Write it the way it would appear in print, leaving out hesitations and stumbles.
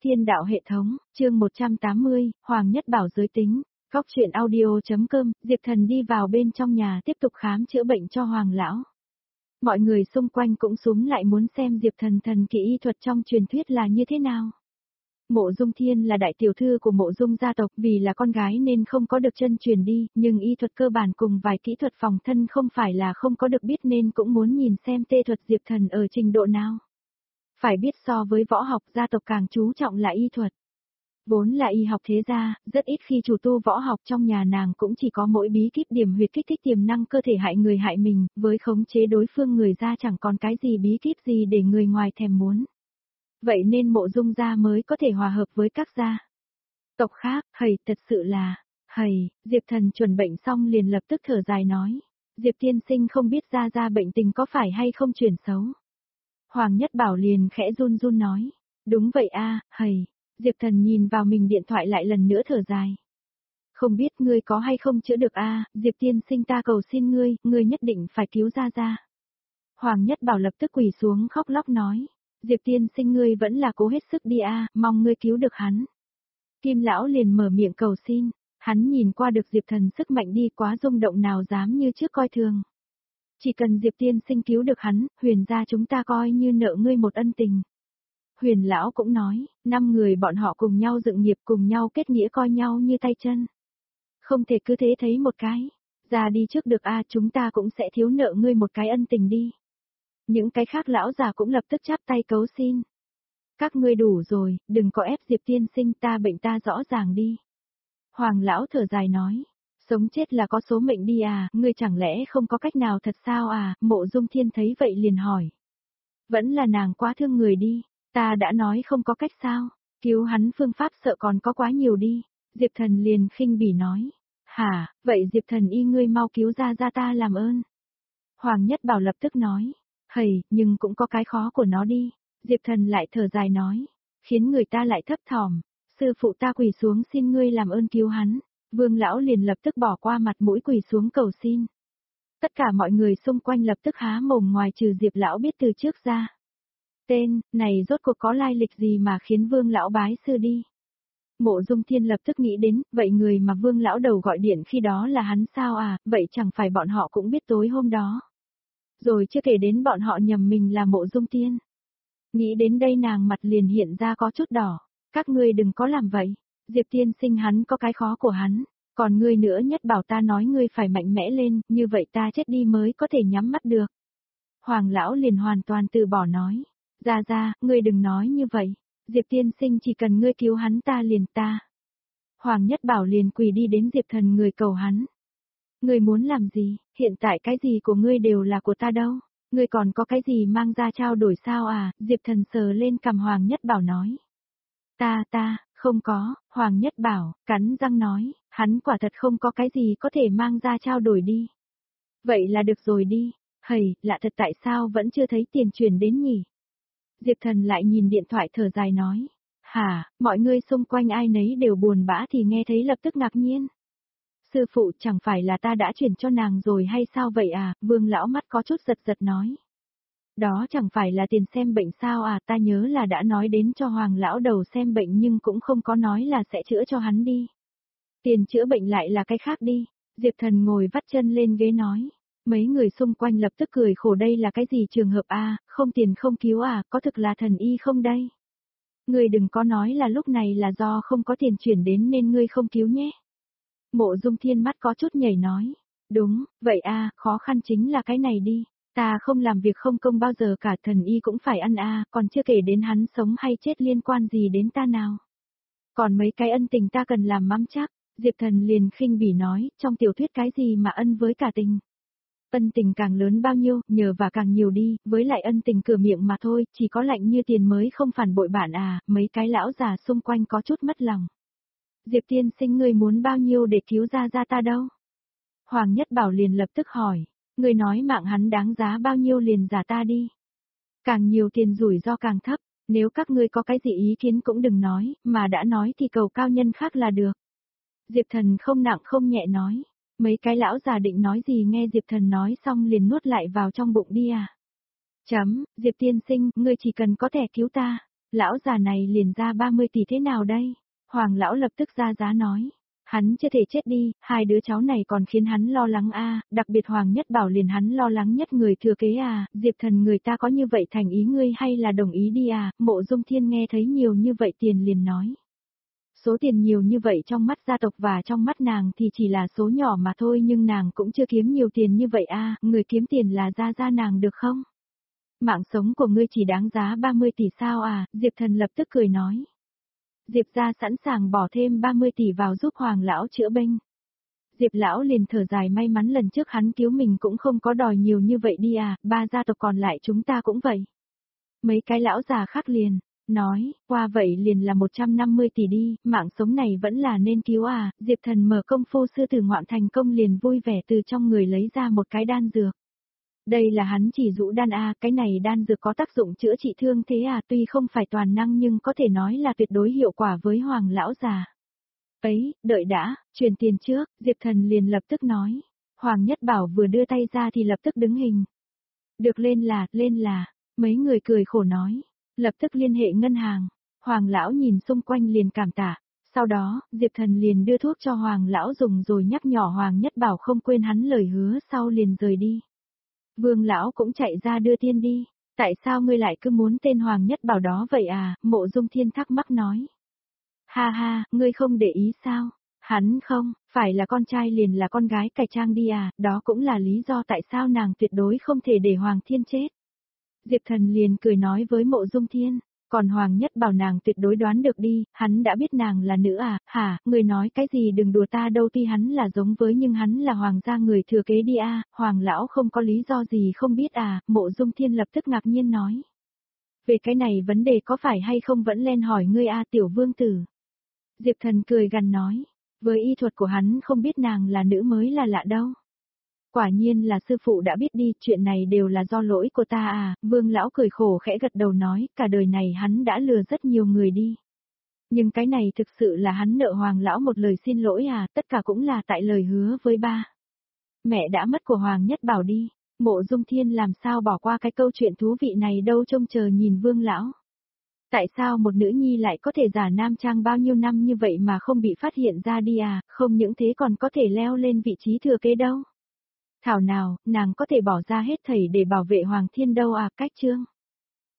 Thiên đạo hệ thống, chương 180, Hoàng Nhất Bảo giới tính, Góc truyện audio.com, Diệp Thần đi vào bên trong nhà tiếp tục khám chữa bệnh cho Hoàng lão. Mọi người xung quanh cũng xúm lại muốn xem Diệp Thần thần kỳ y thuật trong truyền thuyết là như thế nào. Mộ Dung Thiên là đại tiểu thư của Mộ Dung gia tộc, vì là con gái nên không có được chân truyền đi, nhưng y thuật cơ bản cùng vài kỹ thuật phòng thân không phải là không có được biết nên cũng muốn nhìn xem tê thuật Diệp Thần ở trình độ nào. Phải biết so với võ học gia tộc càng chú trọng là y thuật. Vốn là y học thế gia, rất ít khi chủ tu võ học, trong nhà nàng cũng chỉ có mỗi bí kíp điểm huyệt kích thích tiềm năng cơ thể hại người hại mình, với khống chế đối phương người ra chẳng còn cái gì bí kíp gì để người ngoài thèm muốn. Vậy nên Mộ Dung gia mới có thể hòa hợp với các gia tộc khác. Hầy, thật sự là, hầy, Diệp Thần chuẩn bệnh xong liền lập tức thở dài nói. Diệp tiên sinh không biết gia bệnh tình có phải hay không chuyển xấu. Hoàng Nhất Bảo liền khẽ run run nói. Đúng vậy a, hầy. Diệp Thần nhìn vào mình điện thoại lại lần nữa thở dài. Không biết ngươi có hay không chữa được a, Diệp tiên sinh ta cầu xin ngươi nhất định phải cứu gia. Hoàng Nhất Bảo lập tức quỳ xuống khóc lóc nói. Diệp tiên sinh ngươi vẫn là cố hết sức đi a, mong ngươi cứu được hắn. Kim lão liền mở miệng cầu xin, hắn nhìn qua được Diệp Thần sức mạnh đi quá rung động nào dám như trước coi thường. Chỉ cần Diệp tiên sinh cứu được hắn, Huyền gia chúng ta coi như nợ ngươi một ân tình. Huyền lão cũng nói, 5 người bọn họ cùng nhau dựng nghiệp, cùng nhau kết nghĩa, coi nhau như tay chân. Không thể cứ thế thấy một cái. Ra đi trước được a, chúng ta cũng sẽ thiếu nợ ngươi một cái ân tình đi. Những cái khác lão già cũng lập tức chắp tay cấu xin. Các ngươi đủ rồi, đừng có ép Diệp tiên sinh, ta bệnh ta rõ ràng đi. Hoàng lão thở dài nói. Sống chết là có số mệnh đi à, ngươi chẳng lẽ không có cách nào thật sao à, Mộ Dung Thiên thấy vậy liền hỏi. Vẫn là nàng quá thương người đi, ta đã nói không có cách sao, cứu hắn phương pháp sợ còn có quá nhiều đi. Diệp Thần liền khinh bỉ nói. Hả, vậy Diệp Thần y ngươi mau cứu ra ta làm ơn. Hoàng Nhất Bảo lập tức nói. Hầy, nhưng cũng có cái khó của nó đi. Diệp Thần lại thở dài nói. Khiến người ta lại thấp thỏm. Sư phụ ta quỳ xuống xin ngươi làm ơn cứu hắn. Vương lão liền lập tức bỏ qua mặt mũi quỳ xuống cầu xin. Tất cả mọi người xung quanh lập tức há mồm ngoài trừ Diệp lão biết từ trước ra. Tên, này rốt cuộc có lai lịch gì mà khiến Vương lão bái sư đi. Mộ Dung Thiên lập tức nghĩ đến, vậy người mà Vương lão đầu gọi điện khi đó là hắn sao à, vậy chẳng phải bọn họ cũng biết tối hôm đó. Rồi chưa kể đến bọn họ nhầm mình là Mộ Dung Thiên. Nghĩ đến đây nàng mặt liền hiện ra có chút đỏ. Các ngươi đừng có làm vậy. Diệp tiên sinh hắn có cái khó của hắn. Còn ngươi nữa Nhất bảo ta nói ngươi phải mạnh mẽ lên, như vậy ta chết đi mới có thể nhắm mắt được. Hoàng lão liền hoàn toàn từ bỏ nói. Ra, ngươi đừng nói như vậy. Diệp tiên sinh chỉ cần ngươi cứu hắn ta liền ta. Hoàng Nhất Bảo liền quỳ đi đến Diệp Thần người cầu hắn. Ngươi muốn làm gì, hiện tại cái gì của ngươi đều là của ta đâu. Ngươi còn có cái gì mang ra trao đổi sao à, Diệp Thần sờ lên cằm Hoàng Nhất Bảo nói. Ta, không có, Hoàng Nhất Bảo, cắn răng nói, hắn quả thật không có cái gì có thể mang ra trao đổi đi. Vậy là được rồi đi, hầy, lạ thật tại sao vẫn chưa thấy tiền chuyển đến nhỉ? Diệp Thần lại nhìn điện thoại thở dài nói. Hả, mọi người xung quanh ai nấy đều buồn bã thì nghe thấy lập tức ngạc nhiên. Sư phụ chẳng phải là ta đã chuyển cho nàng rồi hay sao vậy à, Vương lão mắt có chút giật nói. Đó chẳng phải là tiền xem bệnh sao à, ta nhớ là đã nói đến cho Hoàng lão đầu xem bệnh nhưng cũng không có nói là sẽ chữa cho hắn đi. Tiền chữa bệnh lại là cái khác đi. Diệp Thần ngồi vắt chân lên ghế nói. Mấy người xung quanh lập tức cười khổ, đây là cái gì trường hợp à, không tiền không cứu à, có thực là thần y không đây? Ngươi đừng có nói là lúc này là do không có tiền chuyển đến nên ngươi không cứu nhé. Mộ Dung Thiên mắt có chút nhảy nói. Đúng, vậy à, khó khăn chính là cái này đi. Ta không làm việc không công bao giờ cả, thần y cũng phải ăn à, còn chưa kể đến hắn sống hay chết liên quan gì đến ta nào. Còn mấy cái ân tình ta cần làm mắm chắc, Diệp Thần liền khinh bỉ nói, trong tiểu thuyết cái gì mà ân với cả tình. Ân tình càng lớn bao nhiêu, nhờ và càng nhiều đi, với lại ân tình cửa miệng mà thôi, chỉ có lạnh như tiền mới không phản bội bạn à, mấy cái lão già xung quanh có chút mất lòng. Diệp tiên sinh ngươi muốn bao nhiêu để cứu ra ta đâu? Hoàng Nhất Bảo liền lập tức hỏi, ngươi nói mạng hắn đáng giá bao nhiêu liền giả ta đi. Càng nhiều tiền rủi ro càng thấp, nếu các ngươi có cái gì ý kiến cũng đừng nói, mà đã nói thì cầu cao nhân khác là được. Diệp Thần không nặng không nhẹ nói, mấy cái lão già định nói gì nghe Diệp Thần nói xong liền nuốt lại vào trong bụng đi à. Diệp tiên sinh, ngươi chỉ cần có thể cứu ta, Lão già này liền ra 30 tỷ thế nào đây? Hoàng lão lập tức ra giá nói. Hắn chưa thể chết đi, hai đứa cháu này còn khiến hắn lo lắng đặc biệt Hoàng Nhất Bảo liền hắn lo lắng nhất người thừa kế Diệp Thần người ta có như vậy thành ý ngươi hay là đồng ý đi Mộ Dung Thiên nghe thấy nhiều như vậy tiền liền nói. Số tiền nhiều như vậy trong mắt gia tộc và trong mắt nàng thì chỉ là số nhỏ mà thôi nhưng nàng cũng chưa kiếm nhiều tiền như vậy người kiếm tiền là gia nàng được không? Mạng sống của ngươi chỉ đáng giá 30 tỷ sao Diệp Thần lập tức cười nói. Diệp gia sẵn sàng bỏ thêm 30 tỷ vào giúp Hoàng lão chữa bệnh. Diệp lão liền thở dài may mắn lần trước hắn cứu mình cũng không có đòi nhiều như vậy đi ba gia tộc còn lại chúng ta cũng vậy. Mấy cái lão già khác liền, nói, qua vậy liền là 150 tỷ đi, mạng sống này vẫn là nên cứu Diệp Thần mở công phu sư tử ngoạn thành công liền vui vẻ từ trong người lấy ra một cái đan dược. Đây là hắn chỉ dụ đan cái này đan dược có tác dụng chữa trị thương thế tuy không phải toàn năng nhưng có thể nói là tuyệt đối hiệu quả với Hoàng lão già. Ấy, đợi đã, truyền tiền trước, Diệp Thần liền lập tức nói. Hoàng Nhất Bảo vừa đưa tay ra thì lập tức đứng hình. Được lên là, mấy người cười khổ nói, lập tức liên hệ ngân hàng. Hoàng lão nhìn xung quanh liền cảm tạ. Sau đó, Diệp Thần liền đưa thuốc cho Hoàng lão dùng rồi nhắc nhỏ Hoàng Nhất Bảo không quên hắn lời hứa sau liền rời đi. Vương lão cũng chạy ra đưa tiên đi. Tại sao ngươi lại cứ muốn tên Hoàng Nhất Bảo đó vậy Mộ Dung Thiên thắc mắc nói. Ha ha, ngươi không để ý sao? Hắn không, phải là con trai liền là con gái cải trang đi đó cũng là lý do tại sao nàng tuyệt đối không thể để Hoàng Thiên chết. Diệp Thần liền cười nói với Mộ Dung Thiên, còn Hoàng Nhất Bảo nàng tuyệt đối đoán được đi, hắn đã biết nàng là nữ hả, người nói cái gì đừng đùa ta đâu tuy hắn là giống với nhưng hắn là Hoàng gia người thừa kế đi Hoàng lão không có lý do gì không biết Mộ Dung Thiên lập tức ngạc nhiên nói. Về cái này vấn đề có phải hay không vẫn len hỏi ngươi tiểu vương tử. Diệp Thần cười gằn nói, với y thuật của hắn không biết nàng là nữ mới là lạ đâu. Quả nhiên là sư phụ đã biết đi, chuyện này đều là do lỗi của ta Vương lão cười khổ khẽ gật đầu nói, cả đời này hắn đã lừa rất nhiều người đi. Nhưng cái này thực sự là hắn nợ Hoàng lão một lời xin lỗi tất cả cũng là tại lời hứa với ba. Mẹ đã mất của Hoàng Nhất Bảo đi, Mộ Dung Thiên làm sao bỏ qua cái câu chuyện thú vị này đâu trông chờ nhìn Vương lão. Tại sao một nữ nhi lại có thể giả nam trang bao nhiêu năm như vậy mà không bị phát hiện ra đi không những thế còn có thể leo lên vị trí thừa kế đâu. Thảo nào, nàng có thể bỏ ra hết thảy để bảo vệ Hoàng Thiên đâu cách chương.